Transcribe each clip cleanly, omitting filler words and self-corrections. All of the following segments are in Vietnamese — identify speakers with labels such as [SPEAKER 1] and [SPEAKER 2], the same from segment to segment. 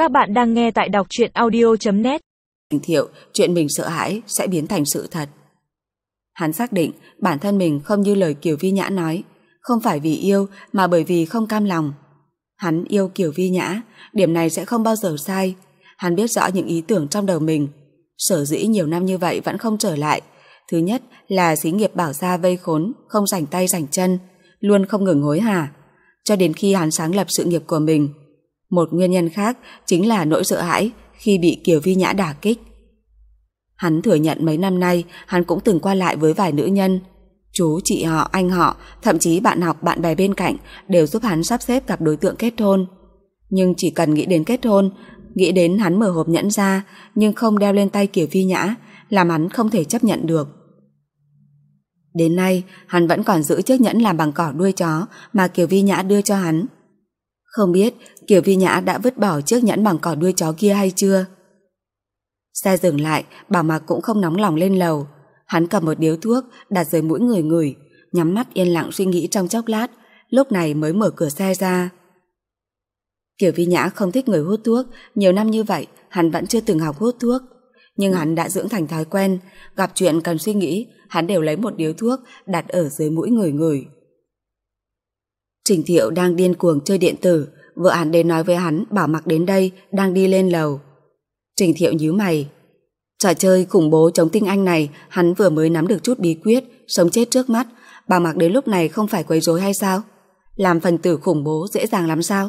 [SPEAKER 1] Các bạn đang nghe tại đọc truyện audio.net.
[SPEAKER 2] Thiệu, chuyện mình sợ hãi sẽ biến thành sự thật. Hắn xác định bản thân mình không như lời Kiều Vi Nhã nói, không phải vì yêu mà bởi vì không cam lòng. Hắn yêu Kiều Vi Nhã, điểm này sẽ không bao giờ sai. Hắn biết rõ những ý tưởng trong đầu mình. Sở dĩ nhiều năm như vậy vẫn không trở lại. Thứ nhất là xí nghiệp Bảo Gia vây khốn, không rảnh tay rảnh chân, luôn không ngừng hối hả, cho đến khi hắn sáng lập sự nghiệp của mình. Một nguyên nhân khác chính là nỗi sợ hãi khi bị Kiều Vi Nhã đả kích. Hắn thừa nhận mấy năm nay hắn cũng từng qua lại với vài nữ nhân. Chú, chị họ, anh họ, thậm chí bạn học, bạn bè bên cạnh đều giúp hắn sắp xếp gặp đối tượng kết hôn. Nhưng chỉ cần nghĩ đến kết hôn, nghĩ đến hắn mở hộp nhẫn ra nhưng không đeo lên tay Kiều Vi Nhã, làm hắn không thể chấp nhận được. Đến nay hắn vẫn còn giữ chiếc nhẫn làm bằng cỏ đuôi chó mà Kiều Vi Nhã đưa cho hắn. Không biết Kiều Vi Nhã đã vứt bỏ chiếc nhẫn bằng cỏ đuôi chó kia hay chưa. Xe dừng lại, Bảo Mạc cũng không nóng lòng lên lầu. Hắn cầm một điếu thuốc đặt dưới mũi người ngửi, nhắm mắt yên lặng suy nghĩ trong chốc lát, lúc này mới mở cửa xe ra. Kiều Vi Nhã không thích người hút thuốc, nhiều năm như vậy hắn vẫn chưa từng học hút thuốc, nhưng hắn đã dưỡng thành thói quen, gặp chuyện cần suy nghĩ hắn đều lấy một điếu thuốc đặt ở dưới mũi người ngửi. Trình Thiệu đang điên cuồng chơi điện tử, vợ hắn đến nói với hắn Bảo Mạc đến đây đang đi lên lầu. Trình Thiệu nhíu mày. Trò chơi khủng bố chống tinh anh này hắn vừa mới nắm được chút bí quyết, sống chết trước mắt, Bảo Mạc đến lúc này không phải quấy rối hay sao? Làm phần tử khủng bố dễ dàng lắm sao?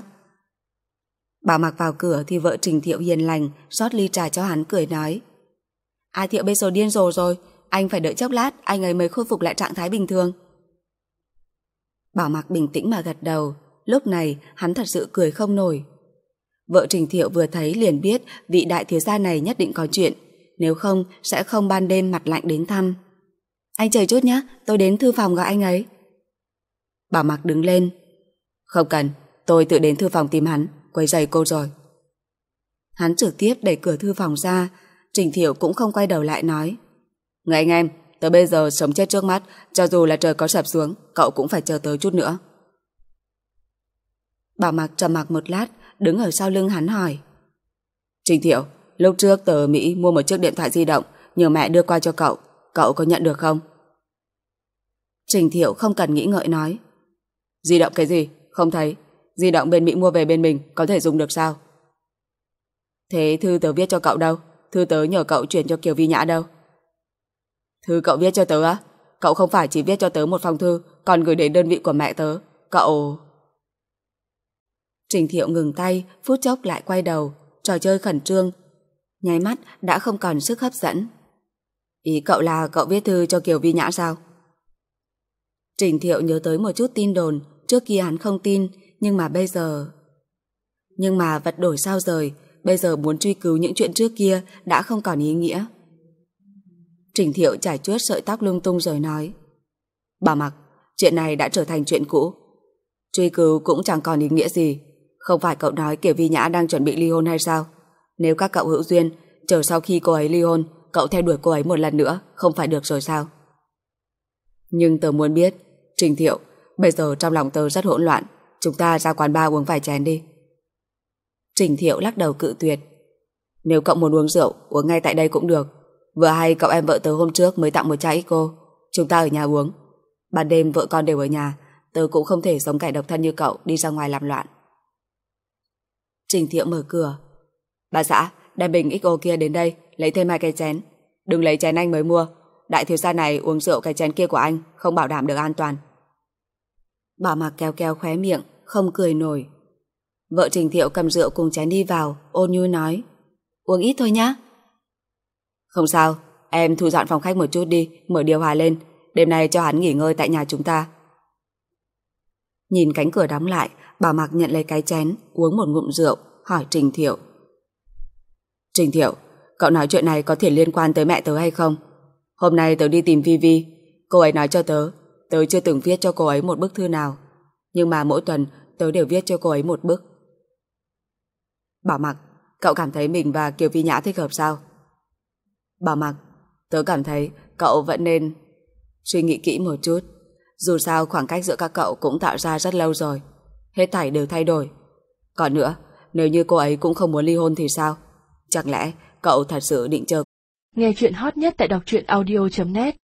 [SPEAKER 2] Bảo Mạc vào cửa thì vợ Trình Thiệu hiền lành rót ly trà cho hắn, cười nói: "A Thiệu bây giờ điên rồ rồi, anh phải đợi chốc lát anh ấy mới khôi phục lại trạng thái bình thường." Bảo Mạc bình tĩnh mà gật đầu. Lúc này hắn thật sự cười không nổi. Vợ Trình Thiệu vừa thấy liền biết vị đại thiếu gia này nhất định có chuyện, nếu không sẽ không ban đêm mặt lạnh đến thăm. "Anh chờ chút nhé, tôi đến thư phòng gọi anh ấy." Bảo Mạc đứng lên. "Không cần, tôi tự đến thư phòng tìm hắn, quấy rầy cô rồi." Hắn trực tiếp đẩy cửa thư phòng ra. Trình Thiệu cũng không quay đầu lại nói: "Người anh em, tới bây giờ sống chết trước mắt, cho dù là trời có sập xuống, cậu cũng phải chờ tới chút nữa." Bảo Mạc trầm mặc một lát, đứng ở sau lưng hắn hỏi: "Trình Thiệu, lúc trước tớ ở Mỹ mua một chiếc điện thoại di động, nhờ mẹ đưa qua cho cậu, cậu có nhận được không?" Trình Thiệu không cần nghĩ ngợi nói: "Di động cái gì? Không thấy. Di động bên Mỹ mua về bên mình có thể dùng được sao?" "Thế thư tớ viết cho cậu đâu? Thư tớ nhờ cậu chuyển cho Kiều Vi Nhã đâu?" "Thư cậu viết cho tớ á? Cậu không phải chỉ viết cho tớ một phong thư, còn gửi đến đơn vị của mẹ tớ. Cậu..." Trình Thiệu ngừng tay, phút chốc lại quay đầu, trò chơi khẩn trương, nháy mắt đã không còn sức hấp dẫn. "Ý cậu là cậu viết thư cho Kiều Vi Nhã sao?" Trình Thiệu nhớ tới một chút tin đồn, trước kia hắn không tin, nhưng mà bây giờ... Nhưng mà vật đổi sao rời, bây giờ muốn truy cứu những chuyện trước kia đã không còn ý nghĩa. Trình Thiệu chải chuốt sợi tóc lung tung rồi nói: "Bảo Mạc, chuyện này đã trở thành chuyện cũ. Truy cứu cũng chẳng còn ý nghĩa gì. Không phải cậu nói Kiều Vi Nhã đang chuẩn bị ly hôn hay sao? Nếu các cậu hữu duyên, chờ sau khi cô ấy ly hôn, cậu theo đuổi cô ấy một lần nữa, không phải được rồi sao?" "Nhưng tớ muốn biết, Trình Thiệu, bây giờ trong lòng tớ rất hỗn loạn, chúng ta ra quán bar uống vài chén đi." Trình Thiệu lắc đầu cự tuyệt. "Nếu cậu muốn uống rượu, uống ngay tại đây cũng được. Vừa hay cậu em vợ tớ hôm trước mới tặng một chai Xco, chúng ta ở nhà uống. Ban đêm vợ con đều ở nhà, tớ cũng không thể giống kẻ độc thân như cậu đi ra ngoài làm loạn." Trình Thiệu mở cửa. "Bà xã, đem bình Xco kia đến đây, lấy thêm 2 cái chén. Đừng lấy chén anh mới mua, đại thiếu gia này uống rượu cái chén kia của anh không bảo đảm được an toàn." Bảo Mạc kéo kéo khóe miệng, không cười nổi. Vợ Trình Thiệu cầm rượu cùng chén đi vào, ôn nhu nói: "Uống ít thôi nhá." "Không sao, em thu dọn phòng khách một chút đi, mở điều hòa lên, đêm nay cho hắn nghỉ ngơi tại nhà chúng ta." Nhìn cánh cửa đóng lại, Bảo Mạc nhận lấy cái chén, uống một ngụm rượu, hỏi Trình Thiệu: "Trình Thiệu, cậu nói chuyện này có thể liên quan tới mẹ tớ hay không? Hôm nay tớ đi tìm Vi Vi, cô ấy nói cho tớ chưa từng viết cho cô ấy một bức thư nào, nhưng mà mỗi tuần tớ đều viết cho cô ấy một bức." "Bảo Mạc, cậu cảm thấy mình và Kiều Vi Nhã thích hợp sao?" "Bảo Mạc, tớ cảm thấy cậu vẫn nên suy nghĩ kỹ một chút. Dù sao khoảng cách giữa các cậu cũng tạo ra rất lâu rồi, hết thảy đều thay đổi. Còn nữa, nếu như cô ấy cũng không muốn ly hôn thì sao? Chẳng lẽ cậu thật sự định chờ?
[SPEAKER 1] Nghe chuyện hot nhất tại đọc truyện audio.net